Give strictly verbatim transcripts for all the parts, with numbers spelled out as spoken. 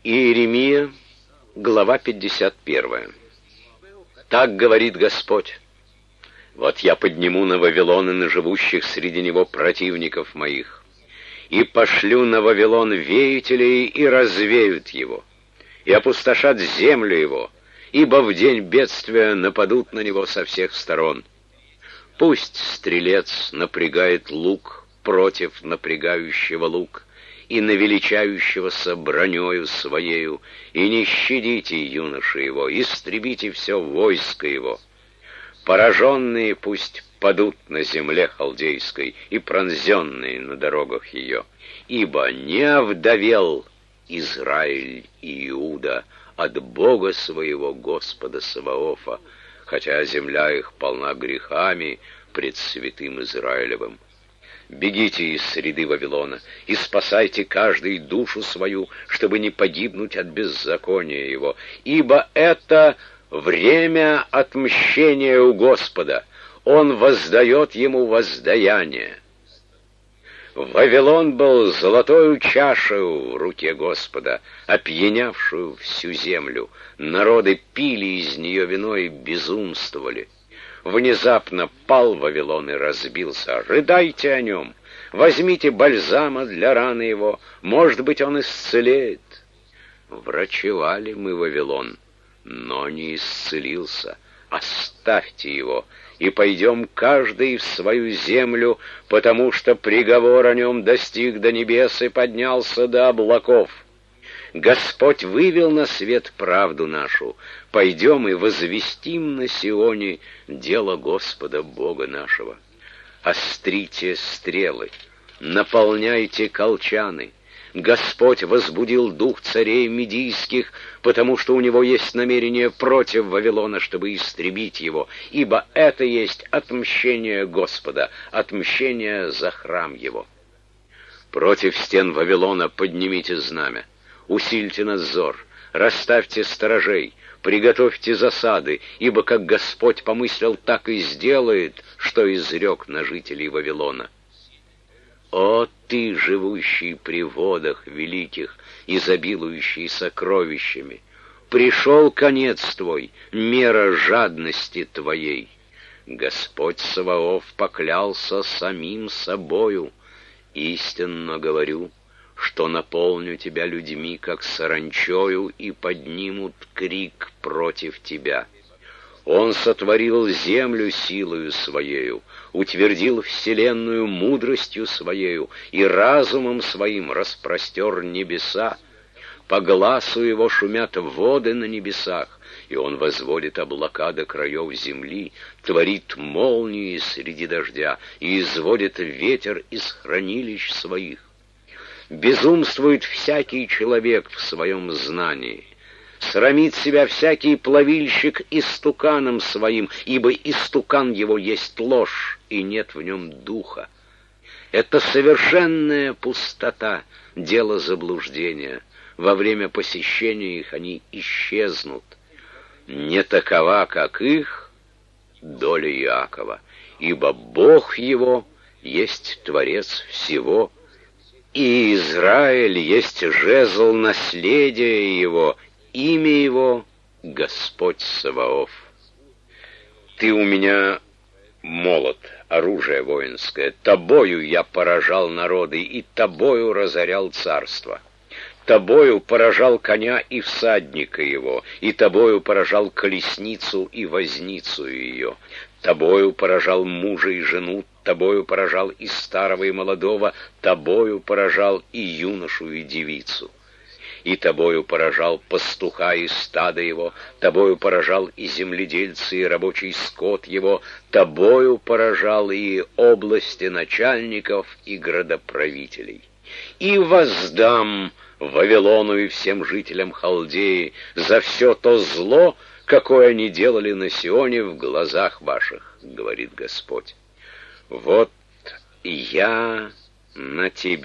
Иеремия, глава пятьдесят первая. Так говорит Господь: вот я подниму на Вавилон и на живущих среди него противников моих, и пошлю на Вавилон веятелей, и развеют его, и опустошат землю его, ибо в день бедствия нападут на него со всех сторон. Пусть стрелец напрягает лук против напрягающего лук, и навеличающегося бронею своею, и не щадите юноши его, истребите все войско его. Пораженные пусть падут на земле халдейской, и пронзенные на дорогах ее, ибо не овдовел Израиль и Иуда от Бога своего Господа Саваофа, хотя земля их полна грехами пред святым Израилевым. Бегите из среды Вавилона и спасайте каждый душу свою, чтобы не погибнуть от беззакония его, ибо это время отмщения у Господа, Он воздает ему воздаяние. Вавилон был золотою чашею в руке Господа, опьянявшую всю землю. Народы пили из нее вино и безумствовали. Внезапно пал Вавилон и разбился. Рыдайте о нем, возьмите бальзама для раны его, может быть, он исцелеет. Врачевали мы Вавилон, но не исцелился. Оставьте его, и пойдем каждый в свою землю, потому что приговор о нем достиг до небес и поднялся до облаков. Господь вывел на свет правду нашу. Пойдем и возвестим на Сионе дело Господа Бога нашего. Острите стрелы, наполняйте колчаны. Господь возбудил дух царей медийских, потому что у него есть намерение против Вавилона, чтобы истребить его, ибо это есть отмщение Господа, отмщение за храм его. Против стен Вавилона поднимите знамя, усильте надзор, расставьте сторожей, приготовьте засады, ибо как Господь помыслил, так и сделает, что изрек на жителей Вавилона. О, ты, живущий при водах великих, изобилующий сокровищами! Пришел конец твой, мера жадности твоей. Господь Саваоф поклялся самим собою. Истинно говорю, что наполню тебя людьми, как саранчою, и поднимут крик против тебя. Он сотворил землю силою своею, утвердил вселенную мудростью своею и разумом своим распростер небеса. По гласу его шумят воды на небесах, и он возводит облака до краев земли, творит молнии среди дождя и изводит ветер из хранилищ своих. Безумствует всякий человек в своем знании. Срамит себя всякий плавильщик истуканом своим, ибо истукан его есть ложь, и нет в нем духа. Это совершенная пустота, дело заблуждения. Во время посещения их они исчезнут. Не такова, как их, доля Иакова, ибо Бог его есть Творец всего, и Израиль есть жезл наследия его, имя его — Господь Саваоф. Ты у меня молот, оружие воинское, тобою я поражал народы, и тобою разорял царство. Тобою поражал коня и всадника его, и тобою поражал колесницу и возницу ее. Тобою поражал мужа и жену, тобою поражал и старого, и молодого, тобою поражал и юношу, и девицу. И тобою поражал пастуха и стадо его, тобою поражал и земледельца, и рабочий скот его, тобою поражал и области начальников, и градоправителей. И воздам Вавилону и всем жителям Халдеи за все то зло, какое они делали на Сионе в глазах ваших, говорит Господь. Вот я на тебя,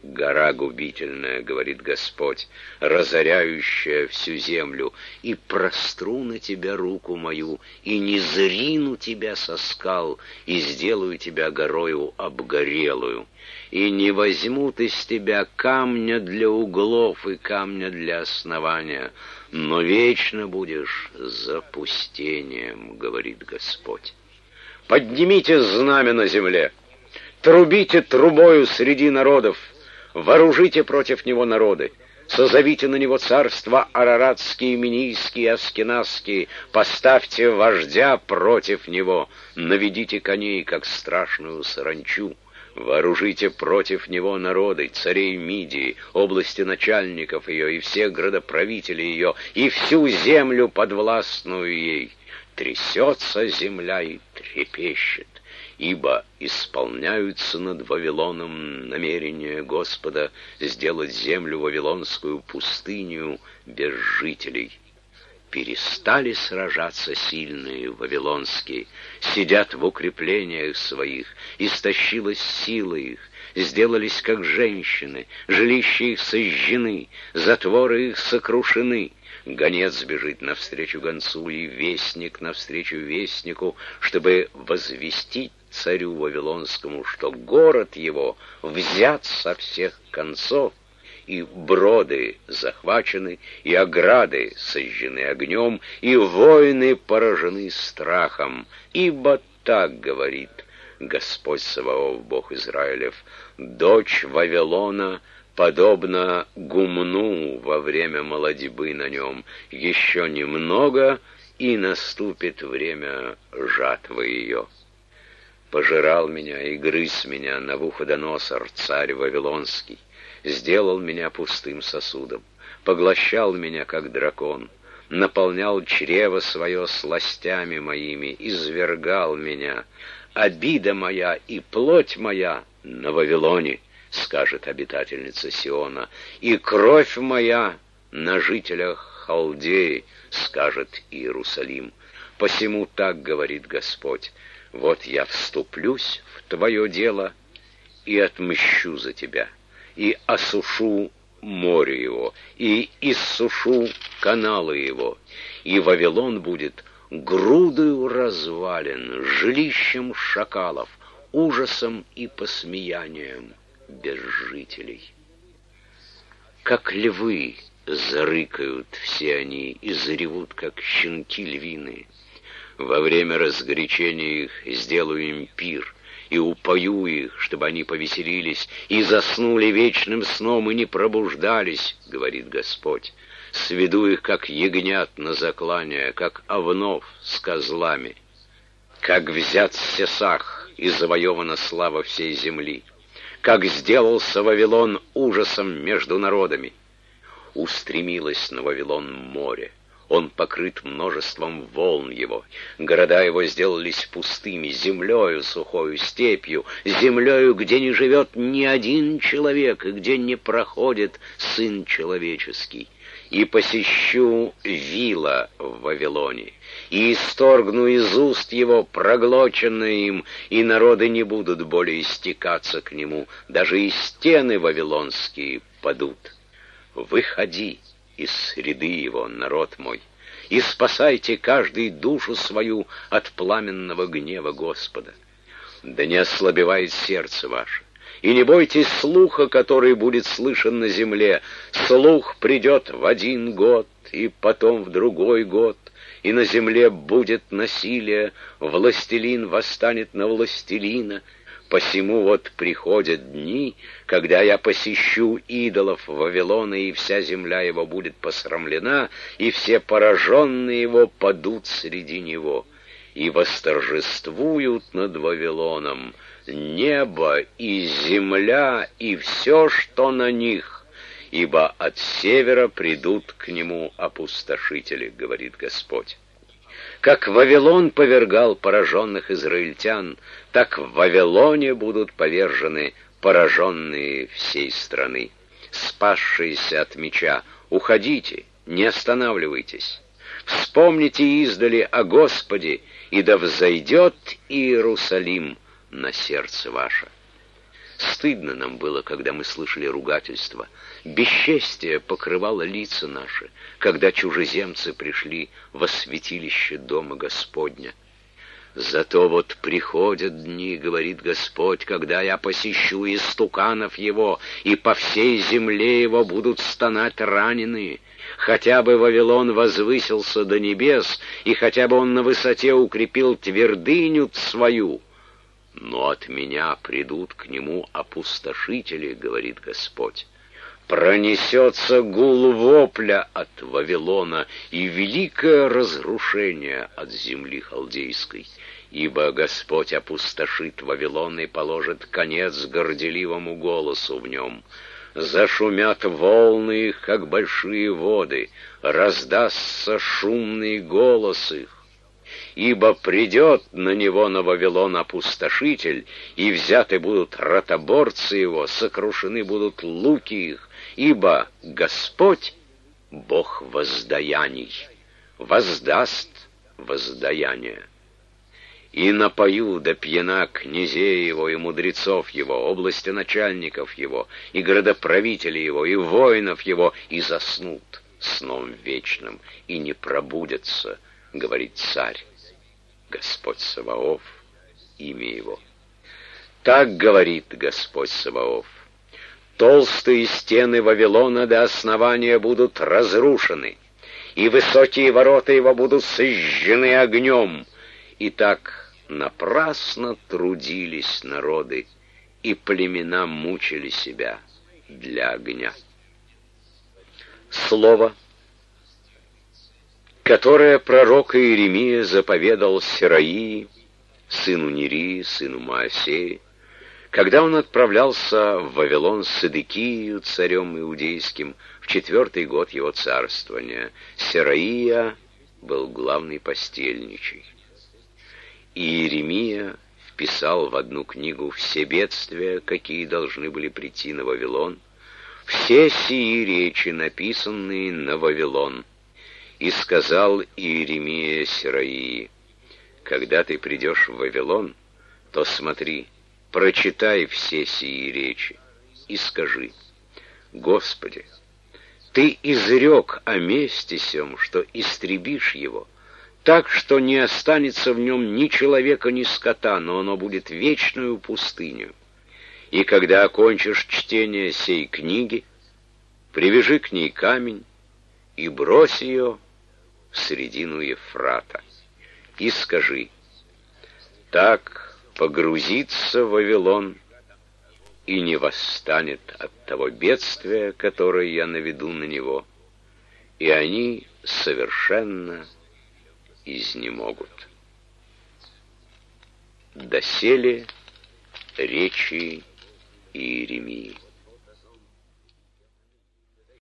гора губительная, говорит Господь, разоряющая всю землю, и простру на тебя руку мою, и не зрину тебя со скал, и сделаю тебя горою обгорелую, и не возьмут из тебя камня для углов и камня для основания, но вечно будешь запустением, говорит Господь. Поднимите знамя на земле, трубите трубою среди народов, вооружите против него народы, созовите на него царства араратские, минийские, аскеназские, поставьте вождя против него, наведите коней, как страшную саранчу, вооружите против него народы, царей Мидии, области начальников ее и всех градоправителей ее, и всю землю подвластную ей. Трясется земля и трепещет, ибо исполняются над Вавилоном намерения Господа сделать землю вавилонскую пустыню без жителей. Перестали сражаться сильные вавилонские, сидят в укреплениях своих, истощилась сила их, сделались как женщины, жилища их сожжены, затворы их сокрушены. Гонец бежит навстречу гонцу, и вестник навстречу вестнику, чтобы возвестить царю вавилонскому, что город его взят со всех концов, и броды захвачены, и ограды сожжены огнем, и воины поражены страхом. Ибо так говорит Господь Саваоф, Бог Израилев: дочь Вавилона подобно гумну во время молодьбы на нем. Еще немного, и наступит время жатвы ее. Пожирал меня и грыз меня Навуходоносор, царь Вавилонский, сделал меня пустым сосудом, поглощал меня, как дракон, наполнял чрево свое сластями моими, извергал меня. Обида моя и плоть моя на Вавилоне, скажет обитательница Сиона, и кровь моя на жителях Халдеи, скажет Иерусалим. Посему так говорит Господь: вот я вступлюсь в твое дело и отмщу за тебя, и осушу море его, и иссушу каналы его, и Вавилон будет грудою развалин, жилищем шакалов, ужасом и посмеянием без жителей. Как львы зарыкают все они и заревут, как щенки львиные. Во время разгорячения их сделаю им пир, и упою их, чтобы они повеселились, и заснули вечным сном, и не пробуждались, говорит Господь. Сведу их, как ягнят на заклание, как овнов с козлами. Как взят Сесах, и завоевана слава всей земли. Как сделался Вавилон ужасом между народами. Устремилось на Вавилон море. Он покрыт множеством волн его. Города его сделались пустыми, землею, сухою степью, землею, где не живет ни один человек, и где не проходит Сын Человеческий. И посещу Вила в Вавилоне, и исторгну из уст его проглоченное им, и народы не будут более истекаться к нему, даже и стены вавилонские падут. Выходи из среды его, народ мой, и спасайте каждый душу свою от пламенного гнева Господа. Да не ослабевает сердце ваше, и не бойтесь слуха, который будет слышен на земле. Слух придет в один год, и потом в другой год, и на земле будет насилие, властелин восстанет на властелина. Посему вот приходят дни, когда я посещу идолов Вавилона, и вся земля его будет посрамлена, и все пораженные его падут среди него, и восторжествуют над Вавилоном небо и земля и все, что на них, ибо от севера придут к нему опустошители, говорит Господь. Как Вавилон повергал пораженных израильтян, так в Вавилоне будут повержены пораженные всей страны. Спасшиеся от меча, уходите, не останавливайтесь. Вспомните издали о Господе, и да взойдет Иерусалим на сердце ваше. Стыдно нам было, когда мы слышали ругательства. Бесчестие покрывало лица наши, когда чужеземцы пришли во святилище Дома Господня. Зато вот приходят дни, говорит Господь, когда я посещу истуканов его, и по всей земле его будут стонать раненые. Хотя бы Вавилон возвысился до небес, и хотя бы он на высоте укрепил твердыню свою, но от меня придут к нему опустошители, говорит Господь. Пронесется гул вопля от Вавилона и великое разрушение от земли халдейской, ибо Господь опустошит Вавилон и положит конец горделивому голосу в нем. Зашумят волны их, как большие воды, раздастся шумный голос их. Ибо придет на него, на Вавилон, опустошитель, и взяты будут ротоборцы его, сокрушены будут луки их, ибо Господь — Бог воздаяний, воздаст воздаяние. И напою до пьяна князей его и мудрецов его, области начальников его, и городоправителей его, и воинов его, и заснут сном вечным, и не пробудятся, говорит царь, Господь Саваоф, имя его. Так говорит Господь Саваоф: толстые стены Вавилона до основания будут разрушены, и высокие ворота его будут сожжены огнем. И так напрасно трудились народы, и племена мучили себя для огня. Слово, которое пророк Иеремия заповедал Сераии, сыну Нерии, сыну Моосеи, когда он отправлялся в Вавилон с Седекией, царем иудейским, в четвертый год его царствования. Сераия был главный постельничий. И Иеремия вписал в одну книгу все бедствия, какие должны были прийти на Вавилон, все сии речи, написанные на Вавилон. И сказал Иеремия Сераии: когда ты придешь в Вавилон, то смотри, прочитай все сии речи и скажи: Господи, Ты изрек о месте сем, что истребишь его, так что не останется в нем ни человека, ни скота, но оно будет вечную пустыню. И когда окончишь чтение сей книги, привяжи к ней камень и брось ее в середину Ефрата, и скажи: так погрузится Вавилон и не восстанет от того бедствия, которое я наведу на него, и они совершенно изнемогут. Доселе речи Иеремии.